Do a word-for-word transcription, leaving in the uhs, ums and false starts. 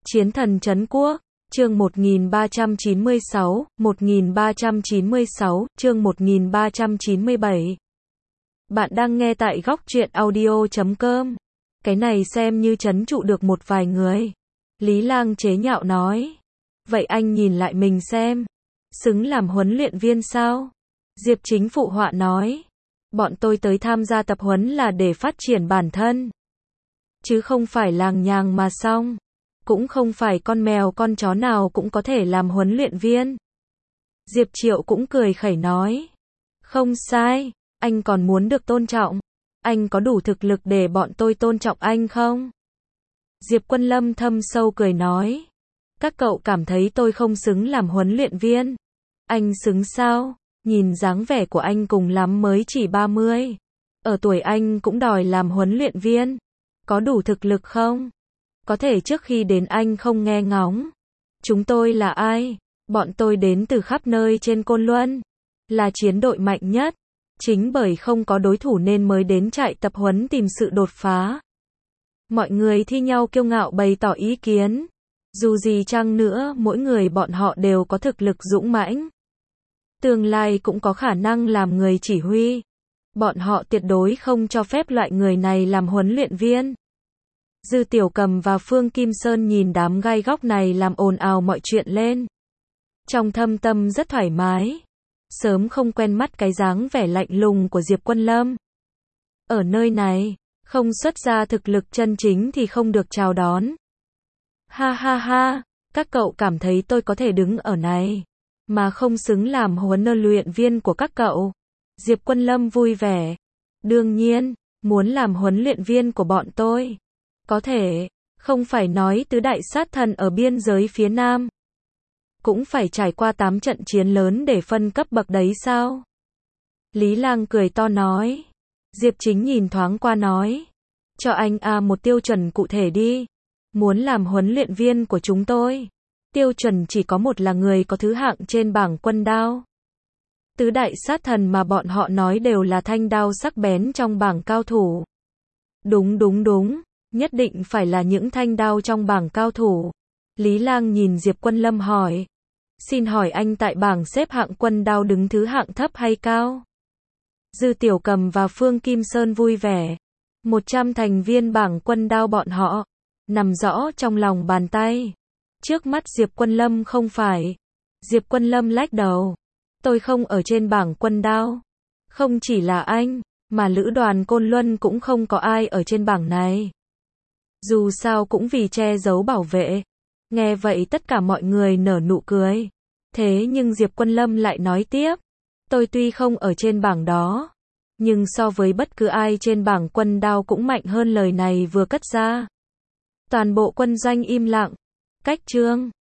Chiến thần trấn quốc, chương một nghìn ba trăm chín mươi sáu, một nghìn ba trăm chín mươi sáu, chương một nghìn ba trăm chín mươi bảy. Bạn đang nghe tại góc truyện audio chấm com. Cái này xem như trấn trụ được một vài người. Lý Lang chế nhạo nói. Vậy anh nhìn lại mình xem. Xứng làm huấn luyện viên sao? Diệp Chính phụ họa nói. Bọn tôi tới tham gia tập huấn là để phát triển bản thân. Chứ không phải làng nhàng mà xong. Cũng không phải con mèo con chó nào cũng có thể làm huấn luyện viên. Diệp Triệu cũng cười khẩy nói. Không sai, anh còn muốn được tôn trọng. Anh có đủ thực lực để bọn tôi tôn trọng anh không? Diệp Quân Lâm thâm sâu cười nói. Các cậu cảm thấy tôi không xứng làm huấn luyện viên. Anh xứng sao? Nhìn dáng vẻ của anh cùng lắm mới chỉ ba mươi. Ở tuổi anh cũng đòi làm huấn luyện viên. Có đủ thực lực không? Có thể trước khi đến anh không nghe ngóng. Chúng tôi là ai? Bọn tôi đến từ khắp nơi trên Côn Luân. Là chiến đội mạnh nhất. Chính bởi không có đối thủ nên mới đến trại tập huấn tìm sự đột phá. Mọi người thi nhau kiêu ngạo bày tỏ ý kiến. Dù gì chăng nữa, mỗi người bọn họ đều có thực lực dũng mãnh. Tương lai cũng có khả năng làm người chỉ huy. Bọn họ tuyệt đối không cho phép loại người này làm huấn luyện viên. Dư Tiểu Cầm và Phương Kim Sơn nhìn đám gai góc này làm ồn ào mọi chuyện lên. Trong thâm tâm rất thoải mái. Sớm không quen mắt cái dáng vẻ lạnh lùng của Diệp Quân Lâm. Ở nơi này, không xuất ra thực lực chân chính thì không được chào đón. Ha ha ha, các cậu cảm thấy tôi có thể đứng ở này, mà không xứng làm huấn luyện viên của các cậu. Diệp Quân Lâm vui vẻ. Đương nhiên, muốn làm huấn luyện viên của bọn tôi. Có thể, không phải nói tứ đại sát thần ở biên giới phía Nam. Cũng phải trải qua tám trận chiến lớn để phân cấp bậc đấy sao? Lý Lang cười to nói. Diệp Chính nhìn thoáng qua nói. Cho anh a một tiêu chuẩn cụ thể đi. Muốn làm huấn luyện viên của chúng tôi. Tiêu chuẩn chỉ có một là người có thứ hạng trên bảng quân đao. Tứ đại sát thần mà bọn họ nói đều là thanh đao sắc bén trong bảng cao thủ. Đúng đúng đúng. Nhất định phải là những thanh đao trong bảng cao thủ. Lý Lang nhìn Diệp Quân Lâm hỏi. Xin hỏi anh tại bảng xếp hạng quân đao đứng thứ hạng thấp hay cao? Dư Tiểu Cầm và Phương Kim Sơn vui vẻ. một trăm thành viên bảng quân đao bọn họ. Nằm rõ trong lòng bàn tay. Trước mắt Diệp Quân Lâm không phải. Diệp Quân Lâm lách đầu. Tôi không ở trên bảng quân đao. Không chỉ là anh, mà lữ đoàn Côn Luân cũng không có ai ở trên bảng này. Dù sao cũng vì che giấu bảo vệ. Nghe vậy tất cả mọi người nở nụ cười. Thế nhưng Diệp Quân Lâm lại nói tiếp. Tôi tuy không ở trên bảng đó. Nhưng so với bất cứ ai trên bảng quân đao cũng mạnh hơn lời này vừa cất ra. Toàn bộ quân doanh im lặng. Cách chương.